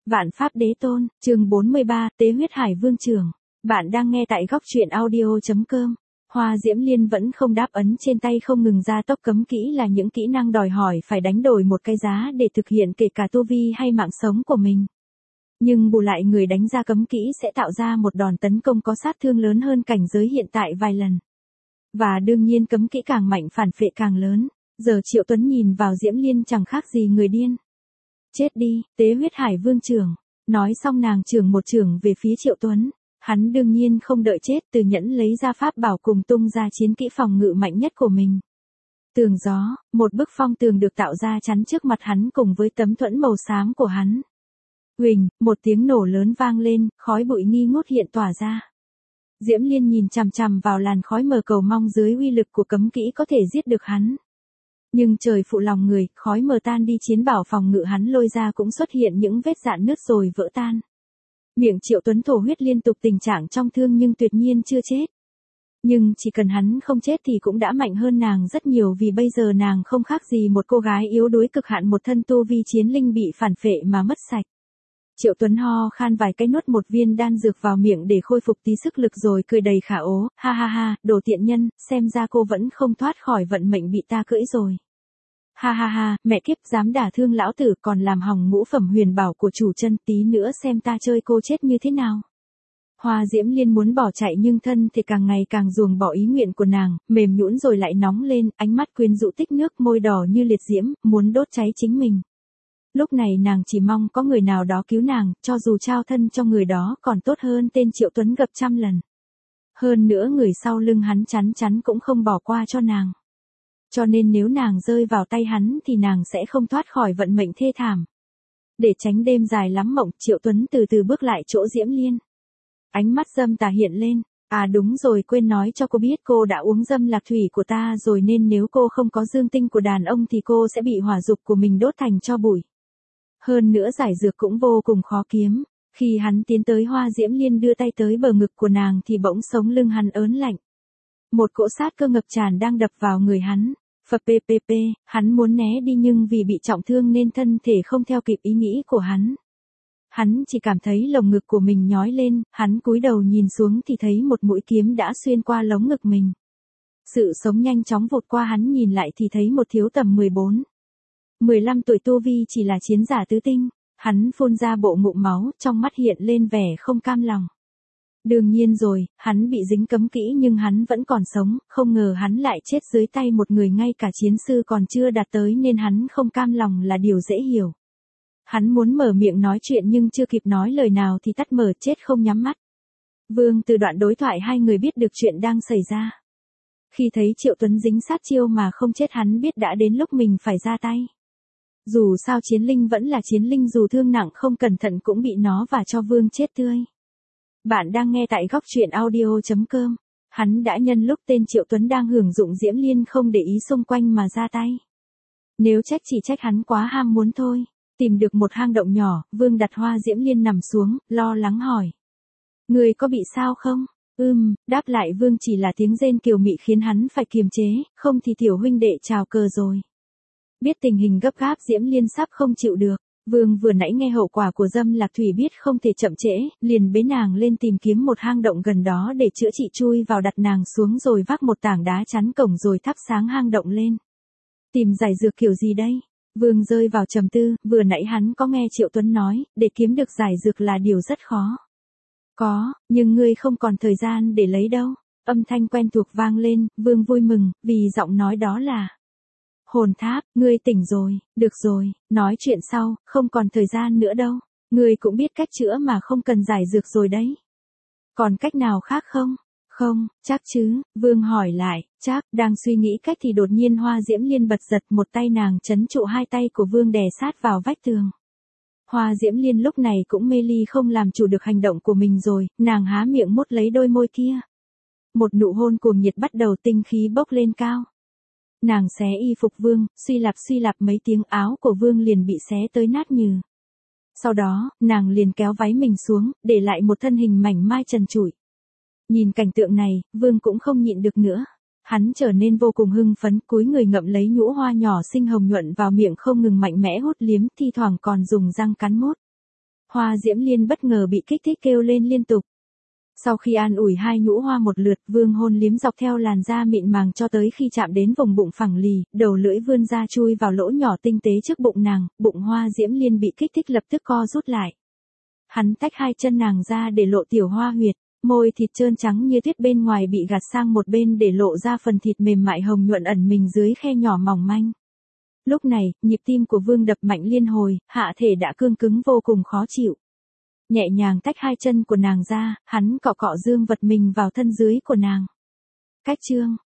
Vạn Pháp Đế Tôn, chương 43, Tế Huyết Hải Vương Trưởng. Bạn đang nghe tại góc truyện audio.com. Hoa Diễm Liên vẫn không đáp ấn trên tay không ngừng ra tốc cấm kỹ là những kỹ năng đòi hỏi phải đánh đổi một cái giá để thực hiện kể cả tu vi hay mạng sống của mình. Nhưng bù lại người đánh ra cấm kỹ sẽ tạo ra một đòn tấn công có sát thương lớn hơn cảnh giới hiện tại vài lần. Và đương nhiên cấm kỹ càng mạnh phản phệ càng lớn. Giờ Triệu Tuấn nhìn vào Diễm Liên chẳng khác gì người điên. Chết đi, Tế Huyết Hải Vương Trưởng. Nói xong nàng chưởng một chưởng về phía Triệu Tuấn. Hắn đương nhiên không đợi chết, từ nhẫn lấy ra pháp bảo cùng tung ra chiến kỹ phòng ngự mạnh nhất của mình. Tường gió, một bức phong tường được tạo ra chắn trước mặt hắn cùng với tấm thuẫn màu xám của hắn. Huỳnh, một tiếng nổ lớn vang lên, khói bụi nghi ngút hiện tỏa ra. Diễm Liên nhìn chằm chằm vào làn khói mờ cầu mong dưới uy lực của cấm kỹ có thể giết được hắn. Nhưng trời phụ lòng người, khói mờ tan đi, chiến bảo phòng ngự hắn lôi ra cũng xuất hiện những vết rạn nứt rồi vỡ tan. Miệng Triệu Tuấn thổ huyết liên tục, tình trạng trong thương nhưng tuyệt nhiên chưa chết. Nhưng chỉ cần hắn không chết thì cũng đã mạnh hơn nàng rất nhiều, vì bây giờ nàng không khác gì một cô gái yếu đuối cực hạn, một thân tu vi chiến linh bị phản phệ mà mất sạch. Triệu Tuấn ho khan vài cái, nuốt một viên đan dược vào miệng để khôi phục tí sức lực rồi cười đầy khả ố, ha ha ha, đồ tiện nhân, xem ra cô vẫn không thoát khỏi vận mệnh bị ta cưỡi rồi. Ha ha ha, mẹ kiếp, dám đả thương lão tử còn làm hỏng ngũ phẩm huyền bảo của chủ chân, tí nữa xem ta chơi cô chết như thế nào. Hoa Diễm Liên muốn bỏ chạy nhưng thân thì càng ngày càng ruồng bỏ ý nguyện của nàng, mềm nhũn rồi lại nóng lên, ánh mắt quyến rũ tích nước, môi đỏ như liệt diễm, muốn đốt cháy chính mình. Lúc này nàng chỉ mong có người nào đó cứu nàng, cho dù trao thân cho người đó còn tốt hơn tên Triệu Tuấn gấp trăm lần. Hơn nữa người sau lưng hắn chắn chắn cũng không bỏ qua cho nàng. Cho nên nếu nàng rơi vào tay hắn thì nàng sẽ không thoát khỏi vận mệnh thê thảm. Để tránh đêm dài lắm mộng, Triệu Tuấn từ từ bước lại chỗ Diễm Liên. Ánh mắt dâm tà hiện lên. À đúng rồi, quên nói cho cô biết, cô đã uống dâm lạc thủy của ta rồi, nên nếu cô không có dương tinh của đàn ông thì cô sẽ bị hỏa dục của mình đốt thành tro bụi. Hơn nữa giải dược cũng vô cùng khó kiếm. Khi hắn tiến tới, Hoa Diễm Liên đưa tay tới bờ ngực của nàng thì bỗng sống lưng hắn ớn lạnh. Một cỗ sát cơ ngập tràn đang đập vào người hắn. Phập, hắn muốn né đi nhưng vì bị trọng thương nên thân thể không theo kịp ý nghĩ của hắn. Hắn chỉ cảm thấy lồng ngực của mình nhói lên, hắn cúi đầu nhìn xuống thì thấy một mũi kiếm đã xuyên qua lồng ngực mình. Sự sống nhanh chóng vụt qua, hắn nhìn lại thì thấy một thiếu tầm 14-15 tuổi tu vi chỉ là chiến giả tứ tinh. Hắn phun ra bộ ngụm máu, trong mắt hiện lên vẻ không cam lòng. Đương nhiên rồi, hắn bị dính cấm kỹ nhưng hắn vẫn còn sống, không ngờ hắn lại chết dưới tay một người ngay cả chiến sư còn chưa đạt tới, nên hắn không cam lòng là điều dễ hiểu. Hắn muốn mở miệng nói chuyện nhưng chưa kịp nói lời nào thì tắt mở, chết không nhắm mắt. Vương từ đoạn đối thoại hai người biết được chuyện đang xảy ra. Khi thấy Triệu Tuấn dính sát chiêu mà không chết, hắn biết đã đến lúc mình phải ra tay. Dù sao chiến linh vẫn là chiến linh, dù thương nặng không cẩn thận cũng bị nó và cho Vương chết tươi. Bạn đang nghe tại góc truyện audio.com. Hắn đã nhân lúc tên Triệu Tuấn đang hưởng dụng Diễm Liên không để ý xung quanh mà ra tay. Nếu trách chỉ trách hắn quá ham muốn thôi. Tìm được một hang động nhỏ, Vương đặt Hoa Diễm Liên nằm xuống, lo lắng hỏi. Người có bị sao không? Đáp lại Vương chỉ là tiếng rên kiều mị khiến hắn phải kiềm chế, không thì tiểu huynh đệ chào cờ rồi. Biết tình hình gấp gáp, Diễm Liên sắp không chịu được. Vương vừa nãy nghe hậu quả của dâm lạc thủy, biết không thể chậm trễ, liền bế nàng lên tìm kiếm một hang động gần đó để chữa trị, chui vào đặt nàng xuống rồi vác một tảng đá chắn cổng rồi thắp sáng hang động lên. Tìm giải dược kiểu gì đây? Vương rơi vào trầm tư, vừa nãy hắn có nghe Triệu Tuấn nói, để kiếm được giải dược là điều rất khó. Có, nhưng ngươi không còn thời gian để lấy đâu. Âm thanh quen thuộc vang lên, Vương vui mừng, vì giọng nói đó là Hồn Tháp. Ngươi tỉnh rồi, được rồi, nói chuyện sau, không còn thời gian nữa đâu. Ngươi cũng biết cách chữa mà không cần giải dược rồi đấy. Còn cách nào khác không? Không, chắc chứ, Vương hỏi lại, chắc, đang suy nghĩ cách thì đột nhiên Hoa Diễm Liên bật giật, một tay nàng trấn trụ hai tay của Vương đè sát vào vách tường. Hoa Diễm Liên lúc này cũng mê ly, không làm chủ được hành động của mình rồi, nàng há miệng mút lấy đôi môi kia. Một nụ hôn cuồng nhiệt bắt đầu, tinh khí bốc lên cao. Nàng xé y phục Vương, suy lạp mấy tiếng, áo của Vương liền bị xé tới nát nhừ. Sau đó, nàng liền kéo váy mình xuống, để lại một thân hình mảnh mai trần trụi. Nhìn cảnh tượng này, Vương cũng không nhịn được nữa. Hắn trở nên vô cùng hưng phấn, cúi người ngậm lấy nhũ hoa nhỏ xinh hồng nhuận vào miệng, không ngừng mạnh mẽ hút liếm, thi thoảng còn dùng răng cắn mốt. Hoa Diễm Liên bất ngờ bị kích thích kêu lên liên tục. Sau khi an ủi hai nhũ hoa một lượt, Vương Hôn liếm dọc theo làn da mịn màng cho tới khi chạm đến vùng bụng phẳng lì, đầu lưỡi vươn ra chui vào lỗ nhỏ tinh tế trước bụng nàng, bụng Hoa Diễm Liên bị kích thích lập tức co rút lại. Hắn tách hai chân nàng ra để lộ tiểu hoa huyệt, môi thịt trơn trắng như tuyết bên ngoài bị gạt sang một bên để lộ ra phần thịt mềm mại hồng nhuận ẩn mình dưới khe nhỏ mỏng manh. Lúc này, nhịp tim của Vương đập mạnh liên hồi, hạ thể đã cương cứng vô cùng khó chịu. Nhẹ nhàng tách hai chân của nàng ra, hắn cọ cọ dương vật mình vào thân dưới của nàng. Cách chương